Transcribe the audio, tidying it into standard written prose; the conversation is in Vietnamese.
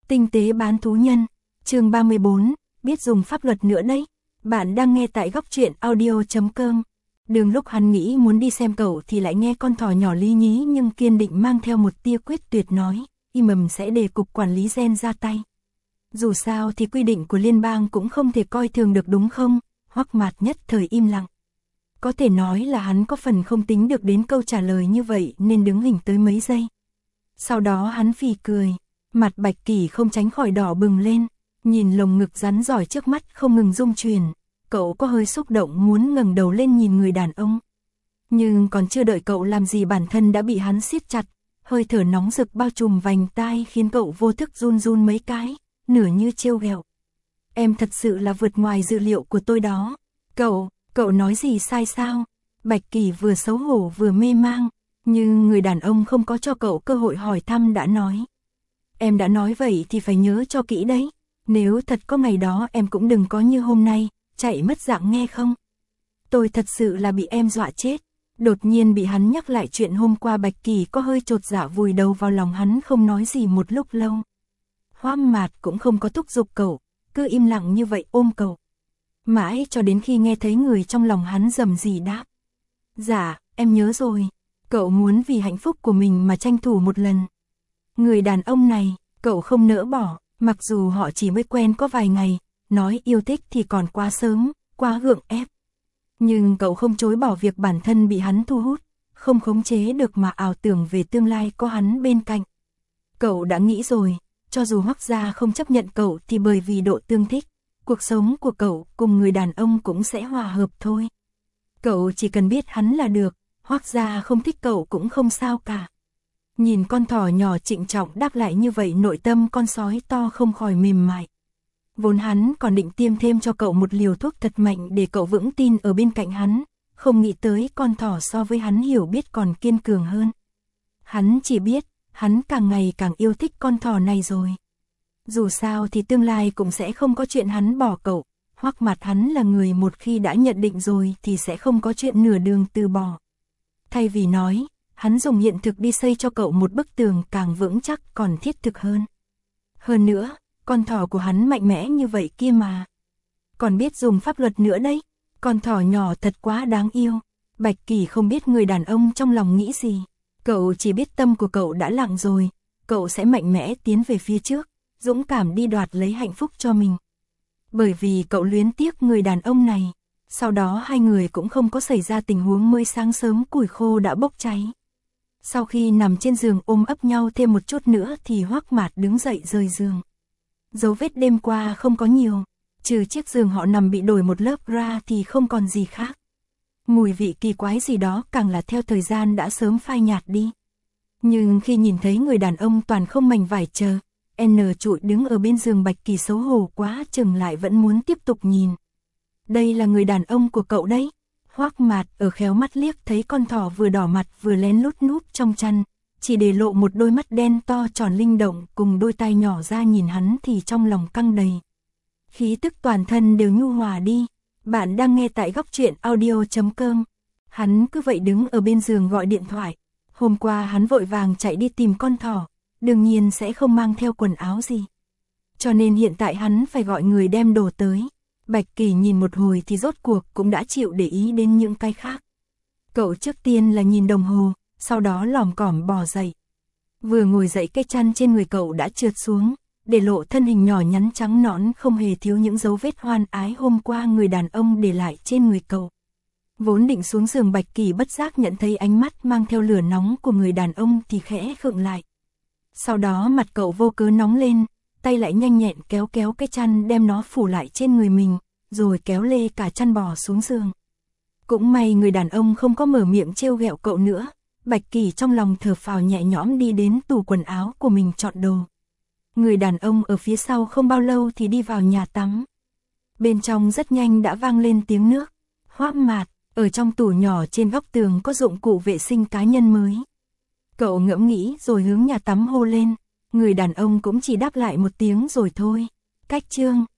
Tinh tế bán thú nhân, chương 34, biết dùng pháp luật nữa đấy. Bạn đang nghe tại góc truyện audio.com. Đường lúc hắn nghĩ muốn đi xem cậu thì lại nghe con thỏ nhỏ lý nhí nhưng kiên định mang theo một tia quyết tuyệt nói, Imam sẽ để cục quản lý gen ra tay. Dù sao thì quy định của liên bang cũng không thể coi thường được đúng không? Hoắc Mạt nhất thời im lặng. Có thể nói là hắn có phần không tính được đến câu trả lời như vậy nên đứng hình tới mấy giây. Sau đó hắn phì cười, mặt Bạch Kỳ không tránh khỏi đỏ bừng lên, nhìn lồng ngực rắn giỏi trước mắt không ngừng rung chuyển, cậu có hơi xúc động muốn ngẩng đầu lên nhìn người đàn ông. Nhưng còn chưa đợi cậu làm gì bản thân đã bị hắn siết chặt, hơi thở nóng rực bao trùm vành tai khiến cậu vô thức run run mấy cái, nửa như trêu ghẹo. Em thật sự là vượt ngoài dự liệu của tôi đó. Cậu nói gì sai sao? Bạch Kỳ vừa xấu hổ vừa mê mang, nhưng người đàn ông không có cho cậu cơ hội hỏi thăm đã nói. Em đã nói vậy thì phải nhớ cho kỹ đấy. Nếu thật có ngày đó em cũng đừng có như hôm nay, chạy mất dạng nghe không? Tôi thật sự là bị em dọa chết. Đột nhiên bị hắn nhắc lại chuyện hôm qua Bạch Kỳ có hơi chột dạ vùi đầu vào lòng hắn không nói gì một lúc lâu. Hoắc Mạt cũng không có thúc giục cậu, cứ im lặng như vậy ôm cậu. Mãi cho đến khi nghe thấy người trong lòng hắn rầm rì đáp. Dạ, em nhớ rồi. Cậu muốn vì hạnh phúc của mình mà tranh thủ một lần. Người đàn ông này, cậu không nỡ bỏ, mặc dù họ chỉ mới quen có vài ngày, nói yêu thích thì còn quá sớm, quá gượng ép. Nhưng cậu không chối bỏ việc bản thân bị hắn thu hút, không khống chế được mà ảo tưởng về tương lai có hắn bên cạnh. Cậu đã nghĩ rồi, cho dù Hoắc gia không chấp nhận cậu thì bởi vì độ tương thích, cuộc sống của cậu cùng người đàn ông cũng sẽ hòa hợp thôi. Cậu chỉ cần biết hắn là được, Hoắc gia không thích cậu cũng không sao cả. Nhìn con thỏ nhỏ trịnh trọng đáp lại như vậy nội tâm con sói to không khỏi mềm mại. Vốn hắn còn định tiêm thêm cho cậu một liều thuốc thật mạnh để cậu vững tin ở bên cạnh hắn, không nghĩ tới con thỏ so với hắn hiểu biết còn kiên cường hơn. Hắn chỉ biết, hắn càng ngày càng yêu thích con thỏ này rồi. Dù sao thì tương lai cũng sẽ không có chuyện hắn bỏ cậu, Hoắc Mạt hắn là người một khi đã nhận định rồi thì sẽ không có chuyện nửa đường từ bỏ. Thay vì nói, hắn dùng hiện thực đi xây cho cậu một bức tường càng vững chắc còn thiết thực hơn. Hơn nữa, con thỏ của hắn mạnh mẽ như vậy kia mà. Còn biết dùng pháp luật nữa đấy, con thỏ nhỏ thật quá đáng yêu. Bạch Kỳ không biết người đàn ông trong lòng nghĩ gì. Cậu chỉ biết tâm của cậu đã lặng rồi, cậu sẽ mạnh mẽ tiến về phía trước, dũng cảm đi đoạt lấy hạnh phúc cho mình. Bởi vì cậu luyến tiếc người đàn ông này, sau đó hai người cũng không có xảy ra tình huống mới sáng sớm củi khô đã bốc cháy. Sau khi nằm trên giường ôm ấp nhau thêm một chút nữa thì Hoắc Mạt đứng dậy rời giường. Dấu vết đêm qua không có nhiều, trừ chiếc giường họ nằm bị đổi một lớp ra thì không còn gì khác. Mùi vị kỳ quái gì đó càng là theo thời gian đã sớm phai nhạt đi. Nhưng khi nhìn thấy người đàn ông toàn không mảnh vải chờ, trụi đứng ở bên giường Bạch Kỳ xấu hổ quá chừng lại vẫn muốn tiếp tục nhìn. Đây là người đàn ông của cậu đấy. Hoắc Mạt ở khéo mắt liếc thấy con thỏ vừa đỏ mặt vừa lén lút núp trong chăn, chỉ để lộ một đôi mắt đen to tròn linh động cùng đôi tai nhỏ ra nhìn hắn thì trong lòng căng đầy. Khí tức toàn thân đều nhu hòa đi. Bạn đang nghe tại góc truyện audio.com. Hắn cứ vậy đứng ở bên giường gọi điện thoại. Hôm qua hắn vội vàng chạy đi tìm con thỏ, đương nhiên sẽ không mang theo quần áo gì. Cho nên hiện tại hắn phải gọi người đem đồ tới. Bạch Kỳ nhìn một hồi thì rốt cuộc cũng đã chịu để ý đến những cái khác. Cậu trước tiên là nhìn đồng hồ, sau đó lỏm cỏm bò dậy. Vừa ngồi dậy cái chăn trên người cậu đã trượt xuống, để lộ thân hình nhỏ nhắn trắng nõn không hề thiếu những dấu vết hoan ái hôm qua người đàn ông để lại trên người cậu. Vốn định xuống giường Bạch Kỳ bất giác nhận thấy ánh mắt mang theo lửa nóng của người đàn ông thì khẽ khựng lại. Sau đó mặt cậu vô cớ nóng lên, tay lại nhanh nhẹn kéo cái chăn đem nó phủ lại trên người mình, rồi kéo lê cả chăn bò xuống giường. Cũng may người đàn ông không có mở miệng trêu ghẹo cậu nữa, Bạch Kỳ trong lòng thở phào nhẹ nhõm đi đến tủ quần áo của mình chọn đồ. Người đàn ông ở phía sau không bao lâu thì đi vào nhà tắm. Bên trong rất nhanh đã vang lên tiếng nước. Hoắc Mạt, ở trong tủ nhỏ trên góc tường có dụng cụ vệ sinh cá nhân mới. Cậu ngẫm nghĩ rồi hướng nhà tắm hô lên. Người đàn ông cũng chỉ đáp lại một tiếng rồi thôi. Cách chương.